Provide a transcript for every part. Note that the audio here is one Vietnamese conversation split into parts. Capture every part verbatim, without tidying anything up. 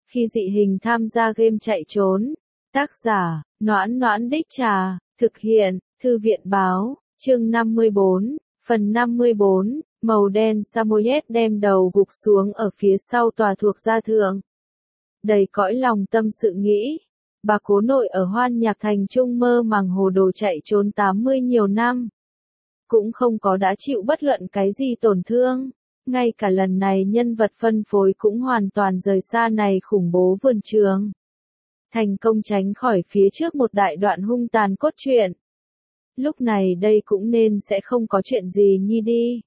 Khi dị hình tham gia game chạy trốn. Tác giả, Noãn Noãn Đích Trà, thực hiện, Thư viện báo, chương năm mươi bốn, phần năm mươi bốn, màu đen Samoyed đem đầu gục xuống ở phía sau tòa thuộc gia thượng. Đầy cõi lòng tâm sự nghĩ, bà cố nội ở Hoan Nhạc Thành Trung mơ màng hồ đồ chạy trốn tám mươi nhiều năm. Cũng không có đã chịu bất luận cái gì tổn thương. Ngay cả lần này nhân vật phân phối cũng hoàn toàn rời xa này khủng bố vườn trường. Thành công tránh khỏi phía trước một đại đoạn hung tàn cốt truyện. Lúc này đây cũng nên sẽ không có chuyện gì nhi đi.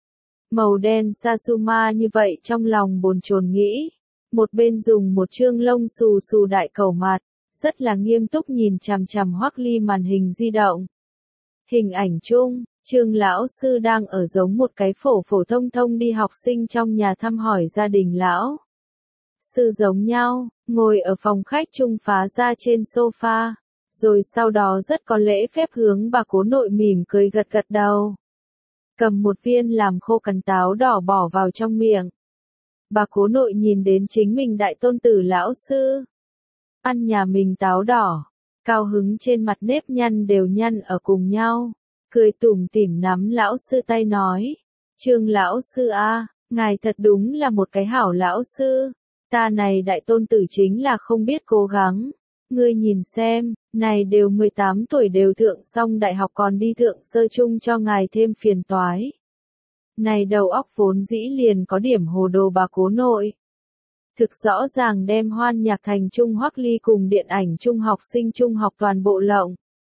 Màu đen Sasuma như vậy trong lòng bồn chồn nghĩ. Một bên dùng một trương lông xù xù đại cầu mặt, rất là nghiêm túc nhìn chằm chằm Hoắc Ly màn hình di động. Hình ảnh chung, Trương lão sư đang ở giống một cái phổ phổ thông thông đi học sinh trong nhà thăm hỏi gia đình lão sư giống nhau, ngồi ở phòng khách chung phá ra trên sofa, rồi sau đó rất có lễ phép hướng bà cố nội mỉm cười gật gật đầu. Cầm một viên làm khô cắn táo đỏ bỏ vào trong miệng. Bà cố nội nhìn đến chính mình đại tôn tử lão sư. Ăn nhà mình táo đỏ, cao hứng trên mặt nếp nhăn đều nhăn ở cùng nhau. Cười tủm tỉm nắm lão sư tay nói, Trương lão sư a, ngài thật đúng là một cái hảo lão sư, ta này đại tôn tử chính là không biết cố gắng, ngươi nhìn xem, này đều mười tám tuổi đều thượng xong đại học còn đi thượng sơ chung cho ngài thêm phiền toái. Này đầu óc vốn dĩ liền có điểm hồ đồ bà cố nội. Thực rõ ràng đem Hoan Nhạc Thành Trung Hoắc Ly cùng điện ảnh trung học sinh trung học toàn bộ lộng.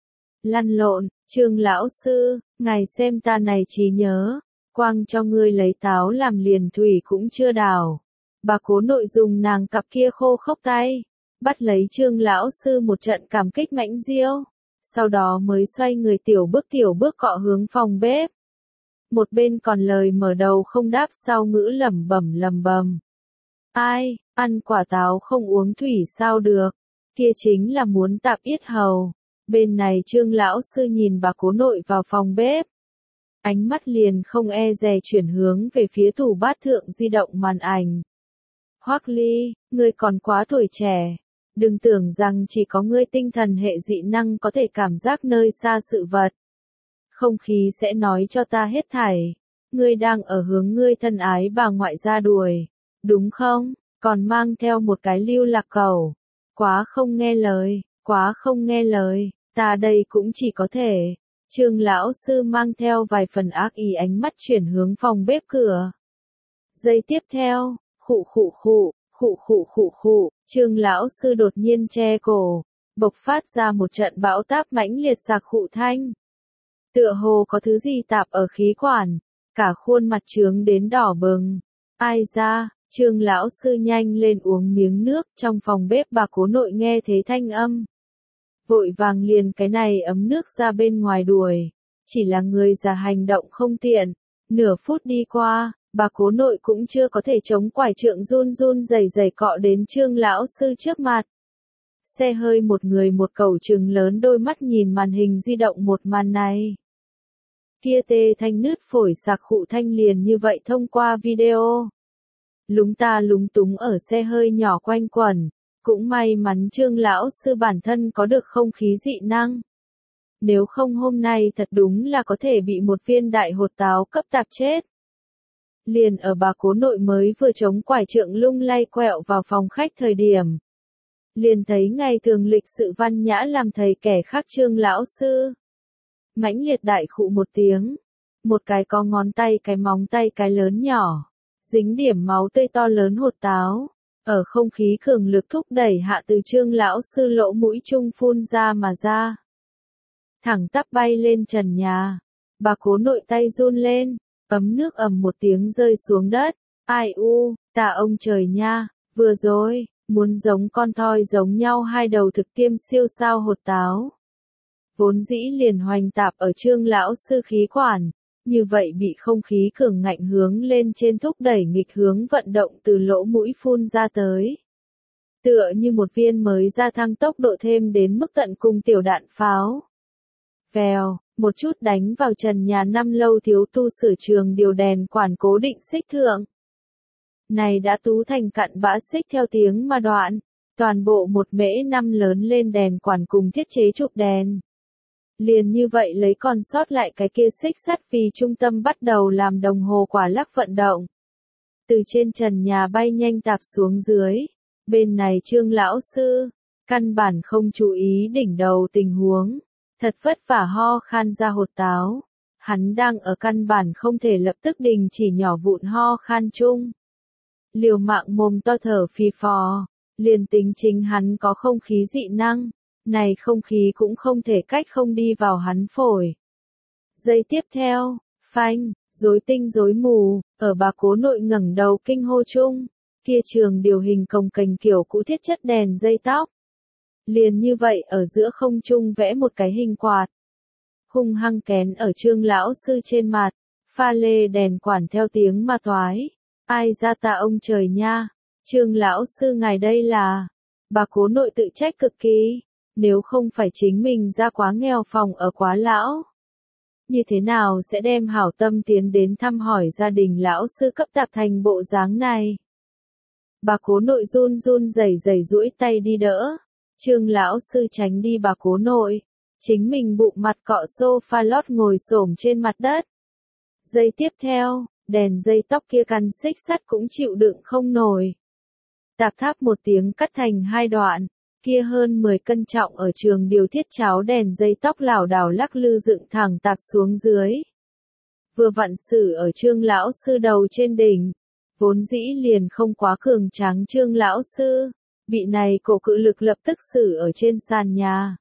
Lăn lộn, Trương lão sư, ngài xem ta này trí nhớ, quang cho ngươi lấy táo làm liền thủy cũng chưa đào. Bà cố nội dùng nàng cặp kia khô khốc tay, bắt lấy Trương lão sư một trận cảm kích mãnh diêu, sau đó mới xoay người tiểu bước tiểu bước cọ hướng phòng bếp. Một bên còn lời mở đầu không đáp sau ngữ lẩm bẩm lầm bầm. Ai, ăn quả táo không uống thủy sao được, kia chính là muốn tạp yết hầu. Bên này Trương lão sư nhìn bà cố nội vào phòng bếp. Ánh mắt liền không e dè chuyển hướng về phía tủ bát thượng di động màn ảnh. Hoắc Ly, ngươi còn quá tuổi trẻ. Đừng tưởng rằng chỉ có ngươi tinh thần hệ dị năng có thể cảm giác nơi xa sự vật. Không khí sẽ nói cho ta hết thảy. Ngươi đang ở hướng ngươi thân ái bà ngoại ra đuổi. Đúng không? Còn mang theo một cái lưu lạc cầu. Quá không nghe lời. Quá không nghe lời, ta đây cũng chỉ có thể. Trương lão sư mang theo vài phần ác ý ánh mắt chuyển hướng phòng bếp cửa. Giây tiếp theo, khụ khụ khụ, khụ khụ khụ khụ, Trương lão sư đột nhiên che cổ, bộc phát ra một trận bão táp mãnh liệt sạc khụ thanh. Tựa hồ có thứ gì tạp ở khí quản, cả khuôn mặt trướng đến đỏ bừng. Ai ra? Trương lão sư nhanh lên uống miếng nước, trong phòng bếp bà cố nội nghe thấy thanh âm. Vội vàng liền cái này ấm nước ra bên ngoài đuổi. Chỉ là người già hành động không tiện. Nửa phút đi qua, bà cố nội cũng chưa có thể chống quải trượng run run rẩy rẩy cọ đến Trương lão sư trước mặt. Xe hơi một người một cẩu trừng lớn đôi mắt nhìn màn hình di động một màn này. Kia tê thanh nứt phổi sạc khụ thanh liền như vậy thông qua video. Lúng ta lúng túng ở xe hơi nhỏ quanh quẩn. Cũng may mắn Trương lão sư bản thân có được không khí dị năng. Nếu không hôm nay thật đúng là có thể bị một viên đại hột táo cấp tạp chết. Liền ở bà cố nội mới vừa chống quải trượng lung lay quẹo vào phòng khách thời điểm. Liền thấy ngày thường lịch sự văn nhã làm thầy kẻ khác Trương lão sư. Mãnh liệt đại khụ một tiếng. Một cái có ngón tay cái móng tay cái lớn nhỏ. Dính điểm máu tươi to lớn hột táo. Ở không khí cường lực thúc đẩy hạ từ Trương lão sư lỗ mũi chung phun ra mà ra. Thẳng tắp bay lên trần nhà. Bà cố nội tay run lên, ấm nước ầm một tiếng rơi xuống đất. Ai u, tạ ông trời nha, vừa rồi, muốn giống con thoi giống nhau hai đầu thực tiêm siêu sao hột táo. Vốn dĩ liền hoành tạp ở Trương lão sư khí quản. Như vậy bị không khí cường ngạnh hướng lên trên thúc đẩy nghịch hướng vận động từ lỗ mũi phun ra tới. Tựa như một viên mới gia tăng tốc độ thêm đến mức tận cùng tiểu đạn pháo. Vèo, một chút đánh vào trần nhà năm lâu thiếu tu sửa trường điều đèn quản cố định xích thượng. này đã tú thành cặn bã xích theo tiếng mà đoạn. Toàn bộ một mễ năm lớn lên đèn quản cùng thiết chế trục đèn. Liền như vậy lấy còn sót lại cái kia xích sắt vì trung tâm bắt đầu làm đồng hồ quả lắc vận động. Từ trên trần nhà bay nhanh tạp xuống dưới. Bên này Trương lão sư, căn bản không chú ý đỉnh đầu tình huống. Thật vất vả ho khan ra hột táo. Hắn đang ở căn bản không thể lập tức đình chỉ nhỏ vụn ho khan chung. Liều mạng mồm to thở phì phò. Liền tính chính hắn có không khí dị năng. Này không khí cũng không thể cách không đi vào hắn phổi. Giây tiếp theo, phanh, rối tinh rối mù, ở bà cố nội ngẩng đầu kinh hô chung, kia trường điều hình cồng kềnh kiểu cũ thiết chất đèn dây tóc. Liền như vậy ở giữa không trung vẽ một cái hình quạt. Hung hăng kén ở Trương lão sư trên mặt, pha lê đèn quản theo tiếng mà toái. Ai ra ta ông trời nha, Trương lão sư ngài đây là, bà cố nội tự trách cực kỳ. Nếu không phải chính mình ra quá nghèo phòng ở quá lão. Như thế nào sẽ đem hảo tâm tiến đến thăm hỏi gia đình lão sư cấp tạp thành bộ dáng này. Bà cố nội run run rẩy rẩy duỗi tay đi đỡ. Trương lão sư tránh đi bà cố nội. Chính mình bụng mặt cọ sofa lót ngồi xổm trên mặt đất. Giây tiếp theo, đèn dây tóc kia căn xích sắt cũng chịu đựng không nổi. Tạp tháp một tiếng cắt thành hai đoạn. Kia hơn mười cân trọng ở trường điều thiết cháo đèn dây tóc lảo đảo lắc lư dựng thẳng tạp xuống dưới. Vừa vặn xử ở Trương lão sư đầu trên đỉnh, vốn dĩ liền không quá cường tráng Trương lão sư, bị này cổ cự lực lập tức xử ở trên sàn nhà.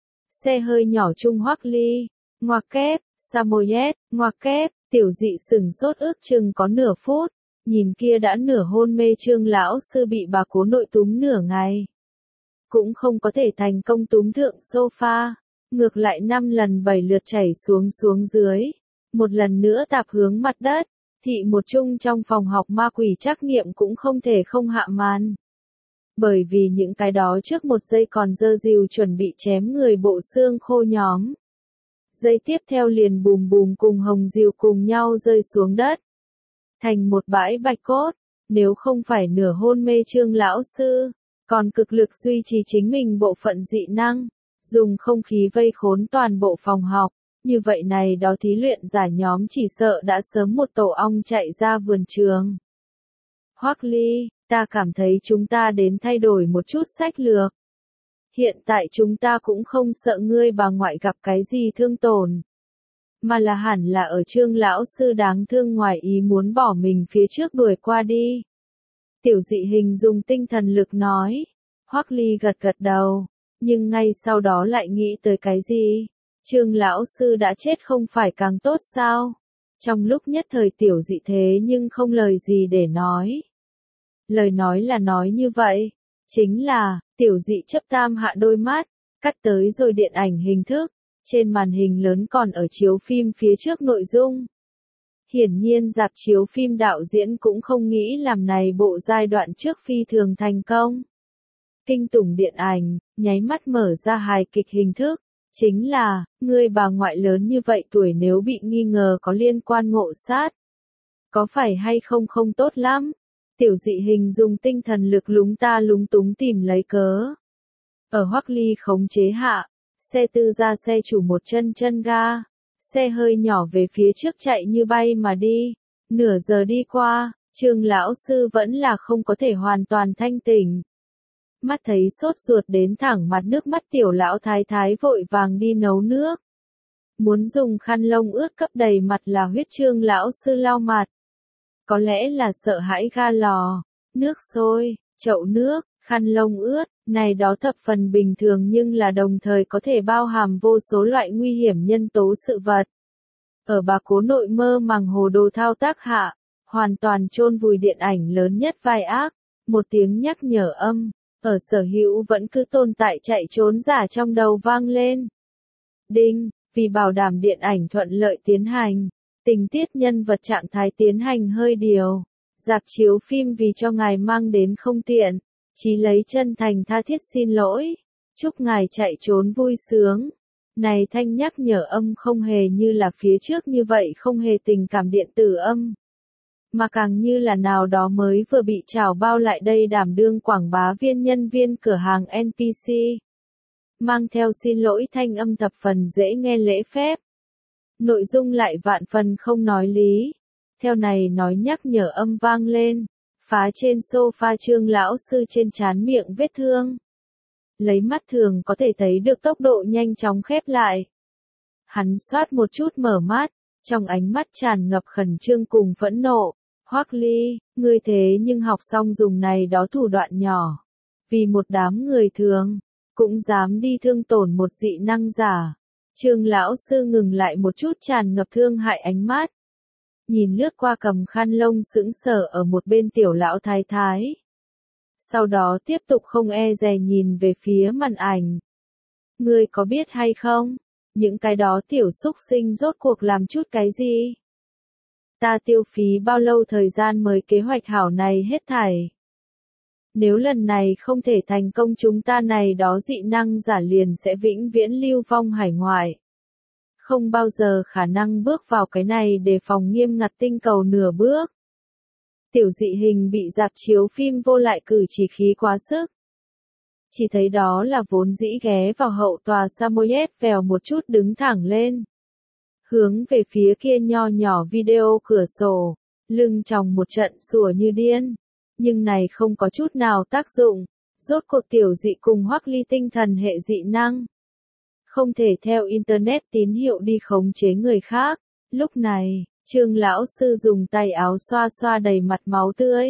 Xe hơi nhỏ trung Hoắc Ly, ngoặc kép, Samoyed, ngoặc kép, tiểu dị sừng sốt ước chừng có nửa phút, nhìn kia đã nửa hôn mê Trương lão sư bị bà cố nội túm nửa ngày. Cũng không có thể thành công túm thượng sofa, ngược lại năm lần bảy lượt chảy xuống xuống dưới, một lần nữa tạp hướng mặt đất, thị một chung trong phòng học ma quỷ trắc nghiệm cũng không thể không hạ màn. Bởi vì những cái đó trước một giây còn dơ dìu chuẩn bị chém người bộ xương khô nhóm. Giây tiếp theo liền bùm bùm cùng hồng dìu cùng nhau rơi xuống đất. Thành một bãi bạch cốt, nếu không phải nửa hôn mê Trương lão sư. Còn cực lực duy trì chính mình bộ phận dị năng, dùng không khí vây khốn toàn bộ phòng học, như vậy này đó thí luyện giả nhóm chỉ sợ đã sớm một tổ ong chạy ra vườn trường. Hoắc Ly, ta cảm thấy chúng ta đến thay đổi một chút sách lược. Hiện tại chúng ta cũng không sợ ngươi bà ngoại gặp cái gì thương tổn, mà là hẳn là ở Trương lão sư đáng thương ngoài ý muốn bỏ mình phía trước đuổi qua đi. Tiểu dị hình dùng tinh thần lực nói. Hoắc Ly gật gật đầu, nhưng ngay sau đó lại nghĩ tới cái gì? Trương lão sư đã chết không phải càng tốt sao? Trong lúc nhất thời tiểu dị thế nhưng không lời gì để nói. Lời nói là nói như vậy, chính là, tiểu dị chấp tam hạ đôi mắt, cắt tới rồi điện ảnh hình thức, trên màn hình lớn còn ở chiếu phim phía trước nội dung. Hiển nhiên rạp chiếu phim đạo diễn cũng không nghĩ làm này bộ giai đoạn trước phi thường thành công. Kinh tủng điện ảnh, nháy mắt mở ra hài kịch hình thức, chính là, người bà ngoại lớn như vậy tuổi nếu bị nghi ngờ có liên quan ngộ sát. Có phải hay không không tốt lắm? Tiểu dị hình dùng tinh thần lực lúng ta lúng túng tìm lấy cớ. Ở Hoắc Ly khống chế hạ, xe tư ra xe chủ một chân chân ga. Xe hơi nhỏ về phía trước chạy như bay mà đi. Nửa giờ đi qua, Trương lão sư vẫn là không có thể hoàn toàn thanh tỉnh. Mắt thấy sốt ruột đến thẳng mặt nước mắt tiểu lão thái thái vội vàng đi nấu nước. Muốn dùng khăn lông ướt cấp đầy mặt là huyết Trương lão sư lau mặt. Có lẽ là sợ hãi ga lò, nước sôi, chậu nước, khăn lông ướt, này đó thập phần bình thường nhưng là đồng thời có thể bao hàm vô số loại nguy hiểm nhân tố sự vật. Ở bà cố nội mơ màng hồ đồ thao tác hạ, hoàn toàn chôn vùi điện ảnh lớn nhất vai ác, một tiếng nhắc nhở âm, ở sở hữu vẫn cứ tồn tại chạy trốn giả trong đầu vang lên. Đinh, vì bảo đảm điện ảnh thuận lợi tiến hành, tình tiết nhân vật trạng thái tiến hành hơi điều, rạp chiếu phim vì cho ngài mang đến không tiện. Chí lấy chân thành tha thiết xin lỗi, chúc ngài chạy trốn vui sướng. Này thanh nhắc nhở âm không hề như là phía trước như vậy không hề tình cảm điện tử âm. mà càng như là nào đó mới vừa bị trảo bao lại đây đảm đương quảng bá viên nhân viên cửa hàng en pê xê. Mang theo xin lỗi thanh âm thập phần dễ nghe lễ phép. Nội dung lại vạn phần không nói lý. Theo này nói nhắc nhở âm vang lên, phá trên sofa Trương lão sư trên trán miệng vết thương. Lấy mắt thường có thể thấy được tốc độ nhanh chóng khép lại. Hắn xoát một chút mở mắt, trong ánh mắt tràn ngập khẩn trương cùng phẫn nộ. Hoắc Ly, ngươi thế nhưng học xong dùng này đó thủ đoạn nhỏ. Vì một đám người thường, cũng dám đi thương tổn một dị năng giả. Trương lão sư ngừng lại một chút tràn ngập thương hại ánh mắt. Nhìn lướt qua cầm khăn lông sững sờ ở một bên tiểu lão thái thái. Sau đó tiếp tục không e dè nhìn về phía màn ảnh. Ngươi có biết hay không? Những cái đó tiểu xúc sinh rốt cuộc làm chút cái gì? Ta tiêu phí bao lâu thời gian mới kế hoạch hảo này hết thảy? Nếu lần này không thể thành công chúng ta này đó dị năng giả liền sẽ vĩnh viễn lưu vong hải ngoại. Không bao giờ khả năng bước vào cái này để phòng nghiêm ngặt tinh cầu nửa bước. Tiểu dị hình bị dạp chiếu phim vô lại cử chỉ khí quá sức. Chỉ thấy đó là vốn dĩ ghé vào hậu tòa Samoyed vèo một chút đứng thẳng lên. Hướng về phía kia nho nhỏ video cửa sổ, lưng tròng một trận sủa như điên. Nhưng này không có chút nào tác dụng, rốt cuộc tiểu dị cùng Hoắc Ly tinh thần hệ dị năng. Không thể theo Internet tín hiệu đi khống chế người khác. Lúc này, Trương lão sư dùng tay áo xoa xoa đầy mặt máu tươi.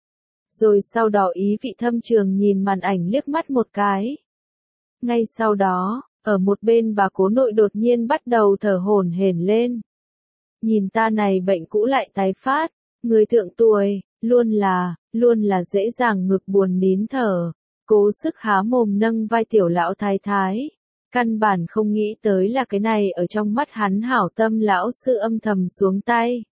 Rồi sau đó ý vị thâm trường nhìn màn ảnh liếc mắt một cái. Ngay sau đó, ở một bên bà cố nội đột nhiên bắt đầu thở hổn hển lên. Nhìn ta này bệnh cũ lại tái phát, người thượng tuổi, luôn là, luôn là dễ dàng ngực buồn nín thở, cố sức há mồm nâng vai tiểu lão thái thái. Căn bản không nghĩ tới là cái này ở trong mắt hắn hảo tâm lão sư âm thầm xuống tay.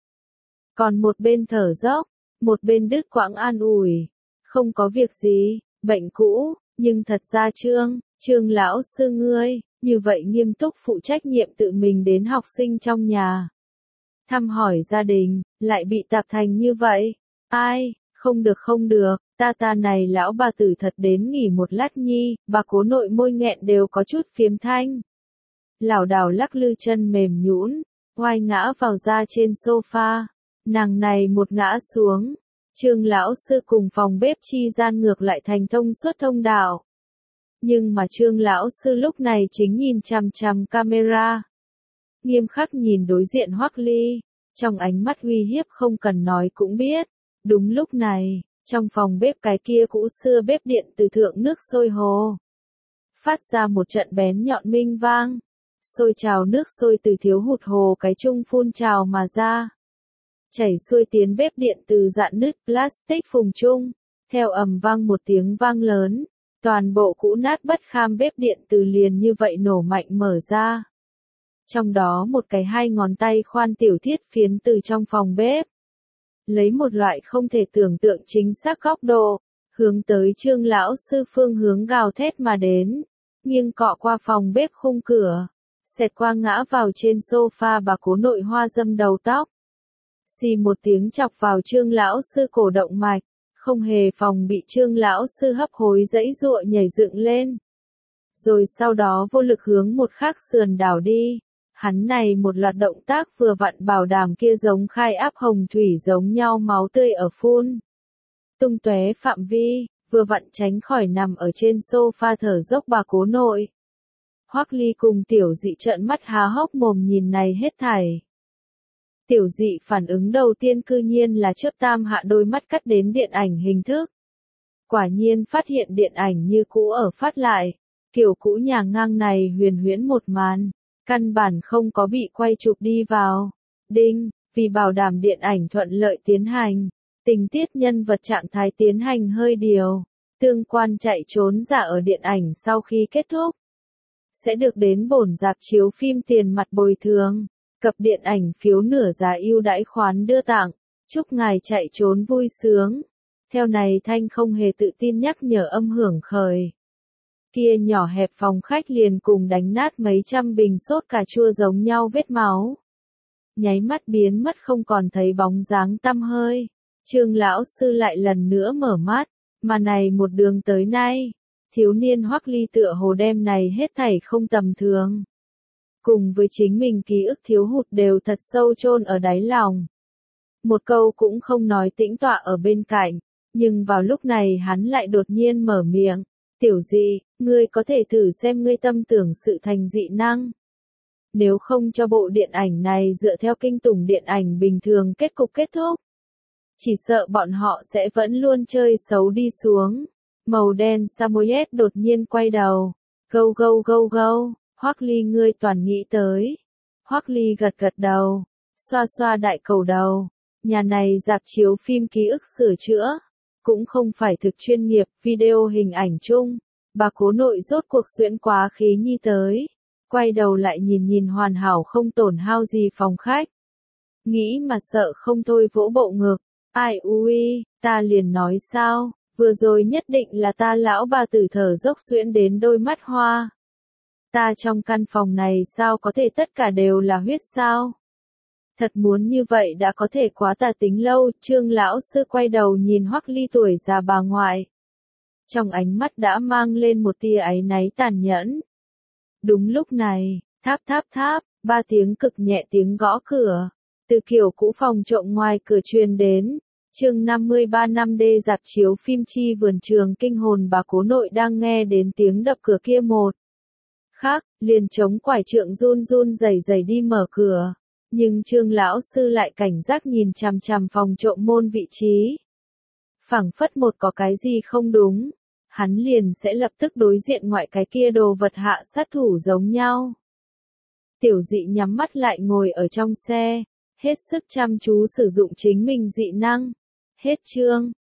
Còn một bên thở dốc, một bên đứt quãng an ủi. Không có việc gì, bệnh cũ, nhưng thật ra Trương, Trương lão sư ngươi, như vậy nghiêm túc phụ trách nhiệm tự mình đến học sinh trong nhà. Thăm hỏi gia đình, lại bị tạp thành như vậy. Ai, không được không được, ta ta này lão bà tử thật đến nghỉ một lát nhi, bà cố nội môi nghẹn đều có chút phiếm thanh. Lảo đảo lắc lư chân mềm nhũn, oai ngã vào ra trên sofa, nàng này một ngã xuống. Trương lão sư cùng phòng bếp chi gian ngược lại thành thông suốt thông đạo. Nhưng mà Trương lão sư lúc này chính nhìn chằm chằm camera. Nghiêm khắc nhìn đối diện Hoắc Ly, trong ánh mắt uy hiếp không cần nói cũng biết. Đúng lúc này, trong phòng bếp cái kia cũ xưa bếp điện từ thượng nước sôi hồ. Phát ra một trận bén nhọn minh vang. Sôi trào nước sôi từ thiếu hụt hồ cái chung phun trào mà ra. Chảy xuôi tiến bếp điện từ dạn nứt plastic phùng chung. Theo ầm vang một tiếng vang lớn, toàn bộ cũ nát bất kham bếp điện từ liền như vậy nổ mạnh mở ra. Trong đó một cái hai ngón tay khoan tiểu thiết phiến từ trong phòng bếp. Lấy một loại không thể tưởng tượng chính xác góc độ, hướng tới Trương lão sư phương hướng gào thét mà đến, nghiêng cọ qua phòng bếp khung cửa, xẹt qua ngã vào trên sofa bà cố nội hoa dâm đầu tóc. Xì một tiếng chọc vào Trương lão sư cổ động mạch, không hề phòng bị Trương lão sư hấp hối dãy dụa nhảy dựng lên. Rồi sau đó vô lực hướng một khắc sườn đảo đi. Hắn này một loạt động tác vừa vặn bảo đảm kia giống khai áp hồng thủy giống nhau máu tươi ở phun. Tung tóe phạm vi, vừa vặn tránh khỏi nằm ở trên sofa thở dốc bà cố nội. Hoắc Ly cùng tiểu dị trợn mắt há hốc mồm nhìn này hết thảy. Tiểu dị phản ứng đầu tiên cư nhiên là chớp tam hạ đôi mắt cắt đến điện ảnh hình thức. Quả nhiên phát hiện điện ảnh như cũ ở phát lại, kiểu cũ nhà ngang này huyền huyễn một màn. Căn bản không có bị quay chụp đi vào. Đinh, vì bảo đảm điện ảnh thuận lợi tiến hành, tình tiết nhân vật trạng thái tiến hành hơi điều, tương quan chạy trốn giả ở điện ảnh sau khi kết thúc, sẽ được đến bổn rạp chiếu phim tiền mặt bồi thường, cập điện ảnh phiếu nửa giá ưu đãi khoán đưa tặng, chúc ngài chạy trốn vui sướng. Theo này Thanh không hề tự tin nhắc nhở âm hưởng khởi. Kia nhỏ hẹp phòng khách liền cùng đánh nát mấy trăm bình sốt cà chua giống nhau vết máu. nháy mắt biến mất không còn thấy bóng dáng tăm hơi. Trương lão sư lại lần nữa mở mắt, mà này một đường tới nay, thiếu niên Hoắc Ly tựa hồ đem này hết thảy không tầm thường. Cùng với chính mình ký ức thiếu hụt đều thật sâu chôn ở đáy lòng. Một câu cũng không nói tĩnh tọa ở bên cạnh, nhưng vào lúc này hắn lại đột nhiên mở miệng, tiểu dị, ngươi có thể thử xem ngươi tâm tưởng sự thành dị năng. Nếu không cho bộ điện ảnh này dựa theo kinh tủng điện ảnh bình thường kết cục kết thúc, chỉ sợ bọn họ sẽ vẫn luôn chơi xấu đi xuống. Màu đen Samoyed đột nhiên quay đầu, gâu gâu gâu gâu, Hoắc Ly ngươi toàn nghĩ tới. Hoắc Ly gật gật đầu, xoa xoa đại cầu đầu, nhà này rạp chiếu phim ký ức sửa chữa, cũng không phải thực chuyên nghiệp video hình ảnh chung. Bà cố nội rốt cuộc xuyễn quá khí nhi tới, quay đầu lại nhìn nhìn hoàn hảo không tổn hao gì phòng khách. Nghĩ mà sợ không thôi vỗ bộ ngực, ai ui, ta liền nói sao, vừa rồi nhất định là ta lão bà tử thở dốc xuyễn đến đôi mắt hoa. Ta trong căn phòng này sao có thể tất cả đều là huyết sao? Thật muốn như vậy đã có thể quá tà tính lâu. Trương lão sư quay đầu nhìn Hoắc Ly tuổi già bà ngoại. Trong ánh mắt đã mang lên một tia áy náy tàn nhẫn. Đúng lúc này, tháp tháp tháp, ba tiếng cực nhẹ tiếng gõ cửa, từ kiểu cũ phòng trộm ngoài cửa truyền đến. Chương năm mươi ba năm D rạp chiếu phim chi vườn trường kinh hồn bà cố nội đang nghe đến tiếng đập cửa kia một khác, liền chống quải trượng run run rẩy rẩy đi mở cửa. Nhưng Trương lão sư lại cảnh giác nhìn chằm chằm phòng trộm môn vị trí. Phảng phất một có cái gì không đúng, hắn liền sẽ lập tức đối diện ngoại cái kia đồ vật hạ sát thủ giống nhau. Tiểu dị nhắm mắt lại ngồi ở trong xe, hết sức chăm chú sử dụng chính mình dị năng. Hết chương.